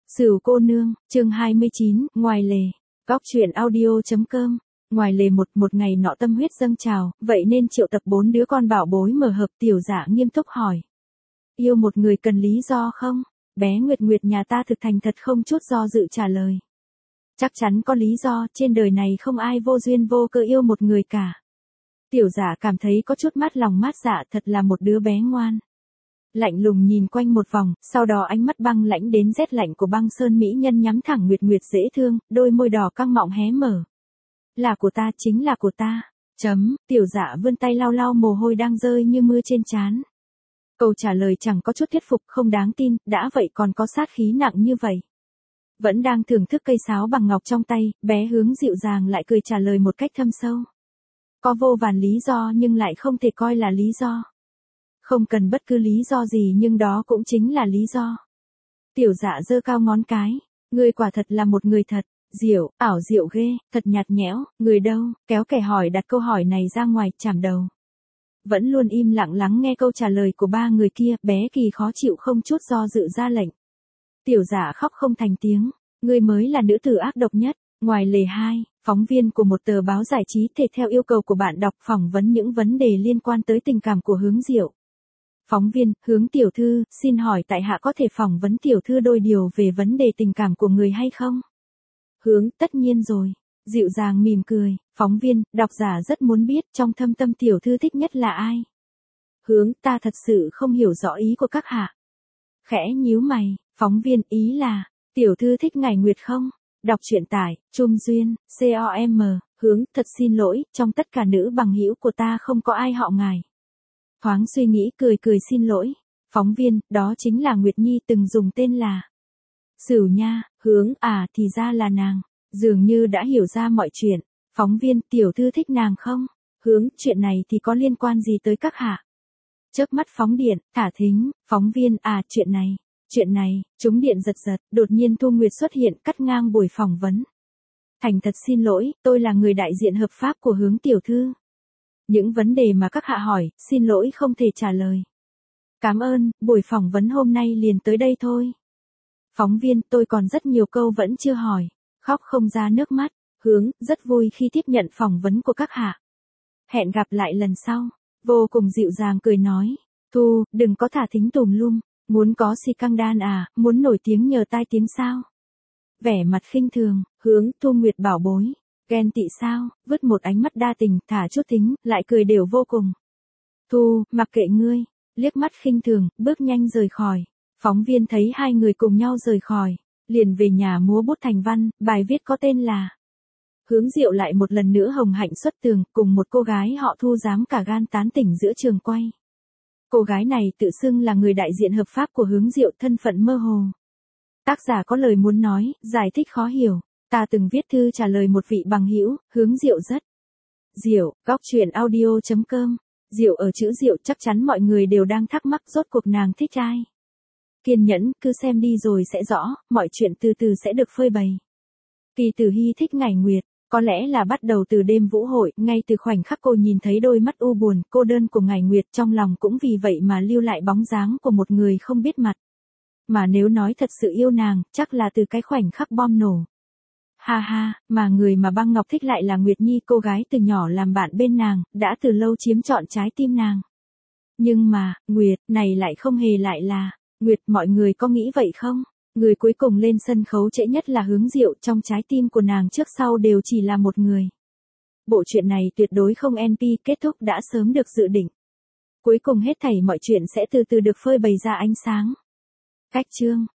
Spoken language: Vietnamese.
Sửu cô nương, chương 29, ngoài lề. Góc truyện audio.com. Ngoài lề một ngày nọ tâm huyết dâng trào, vậy nên triệu tập 4 đứa con bảo bối mở hợp. Tiểu Dạ nghiêm túc hỏi. Yêu một người cần lý do không? Bé Nguyệt Nguyệt nhà ta thực thành thật không chút do dự trả lời. Chắc chắn có lý do, trên đời này không ai vô duyên vô cớ yêu một người cả. Tiểu Dạ cảm thấy có chút mát lòng mát dạ, thật là một đứa bé ngoan. Lạnh lùng nhìn quanh một vòng, sau đó ánh mắt băng lãnh đến rét lạnh của băng sơn mỹ nhân nhắm thẳng Nguyệt Nguyệt dễ thương, đôi môi đỏ căng mọng hé mở. Là của ta, chính là của ta. Tiểu Dạ vươn tay lau lau mồ hôi đang rơi như mưa trên trán. Câu trả lời chẳng có chút thuyết phục, không đáng tin, đã vậy còn có sát khí nặng như vậy. Vẫn đang thưởng thức cây sáo bằng ngọc trong tay, bé Hướng dịu dàng lại cười trả lời một cách thâm sâu. Có vô vàn lý do nhưng lại không thể coi là lý do. Không cần bất cứ lý do gì nhưng đó cũng chính là lý do. Tiểu Dạ giơ cao ngón cái. Ngươi quả thật là một người thật, diệu, ảo diệu ghê, thật nhạt nhẽo, người đâu, kéo kẻ hỏi đặt câu hỏi này ra ngoài, chảm đầu. Vẫn luôn im lặng lắng nghe câu trả lời của ba người kia, bé Kỳ khó chịu không chút do dự ra lệnh. Tiểu Dạ khóc không thành tiếng. Ngươi mới là nữ tử ác độc nhất. Ngoài lề 2, phóng viên của một tờ báo giải trí thể theo yêu cầu của bạn đọc phỏng vấn những vấn đề liên quan tới tình cảm của Hướng Diệu. Phóng viên, Hướng tiểu thư, xin hỏi tại hạ có thể phỏng vấn tiểu thư đôi điều về vấn đề tình cảm của người hay không? Hướng, tất nhiên rồi. Dịu dàng mỉm cười. Phóng viên, độc giả rất muốn biết trong thâm tâm tiểu thư thích nhất là ai? Hướng, ta thật sự không hiểu rõ ý của các hạ. Khẽ nhíu mày. Phóng viên, ý là, tiểu thư thích Ngải Nguyệt không? Đọc truyện tải, Trung Duyên, COM, Hướng, thật xin lỗi, trong tất cả nữ bằng hữu của ta không có ai họ Ngải. Thoáng suy nghĩ cười xin lỗi. Phóng viên, đó chính là Nguyệt Nhi từng dùng tên là Sửu nha. Hướng, à thì ra là nàng. Dường như đã hiểu ra mọi chuyện. Phóng viên, tiểu thư thích nàng không? Hướng, chuyện này thì có liên quan gì tới các hạ? Chớp mắt phóng điện, thả thính. Phóng viên, à chuyện này, trúng điện giật, đột nhiên Thu Nguyệt xuất hiện cắt ngang buổi phỏng vấn. Thành thật xin lỗi, tôi là người đại diện hợp pháp của Hướng tiểu thư. Những vấn đề mà các hạ hỏi, xin lỗi không thể trả lời. Cảm ơn, buổi phỏng vấn hôm nay liền tới đây thôi. Phóng viên, tôi còn rất nhiều câu vẫn chưa hỏi. Khóc không ra nước mắt. Hướng, rất vui khi tiếp nhận phỏng vấn của các hạ. Hẹn gặp lại lần sau. Vô cùng dịu dàng cười nói. Thu, đừng có thả thính tùm lum. Muốn có si căng đan à, muốn nổi tiếng nhờ tai tiếng sao? Vẻ mặt khinh thường. Hướng, Thu Nguyệt bảo bối. Ghen tị sao? Vứt một ánh mắt đa tình, thả chút tính, lại cười đều vô cùng. Thu, mặc kệ ngươi. Liếc mắt khinh thường, bước nhanh rời khỏi. Phóng viên thấy hai người cùng nhau rời khỏi, liền về nhà múa bút thành văn, bài viết có tên là Hướng Diệu lại một lần nữa hồng hạnh xuất tường, cùng một cô gái họ Thu dám cả gan tán tỉnh giữa trường quay. Cô gái này tự xưng là người đại diện hợp pháp của Hướng Diệu, thân phận mơ hồ. Tác giả có lời muốn nói, giải thích khó hiểu. Ta từng viết thư trả lời một vị bằng hữu, Hướng Diệu rất diệu. Góc truyện audio.com. Diệu ở chữ diệu, chắc chắn mọi người đều đang thắc mắc rốt cuộc nàng thích ai. Kiên nhẫn, cứ xem đi rồi sẽ rõ, mọi chuyện từ từ sẽ được phơi bày. Kỳ Tử Hy thích Ngải Nguyệt, có lẽ là bắt đầu từ đêm vũ hội, ngay từ khoảnh khắc cô nhìn thấy đôi mắt u buồn, cô đơn của Ngải Nguyệt, trong lòng cũng vì vậy mà lưu lại bóng dáng của một người không biết mặt. Mà nếu nói thật sự yêu nàng, chắc là từ cái khoảnh khắc bom nổ. Ha ha, mà người mà Băng Ngọc thích lại là Nguyệt Nhi, cô gái từ nhỏ làm bạn bên nàng, đã từ lâu chiếm trọn trái tim nàng. Nhưng mà, Nguyệt, này lại không hề lại là Nguyệt, mọi người có nghĩ vậy không? Người cuối cùng lên sân khấu trễ nhất là Hướng Diệu, trong trái tim của nàng trước sau đều chỉ là một người. Bộ truyện này tuyệt đối không NP, kết thúc đã sớm được dự định. Cuối cùng hết thảy mọi chuyện sẽ từ từ được phơi bày ra ánh sáng. Cách chương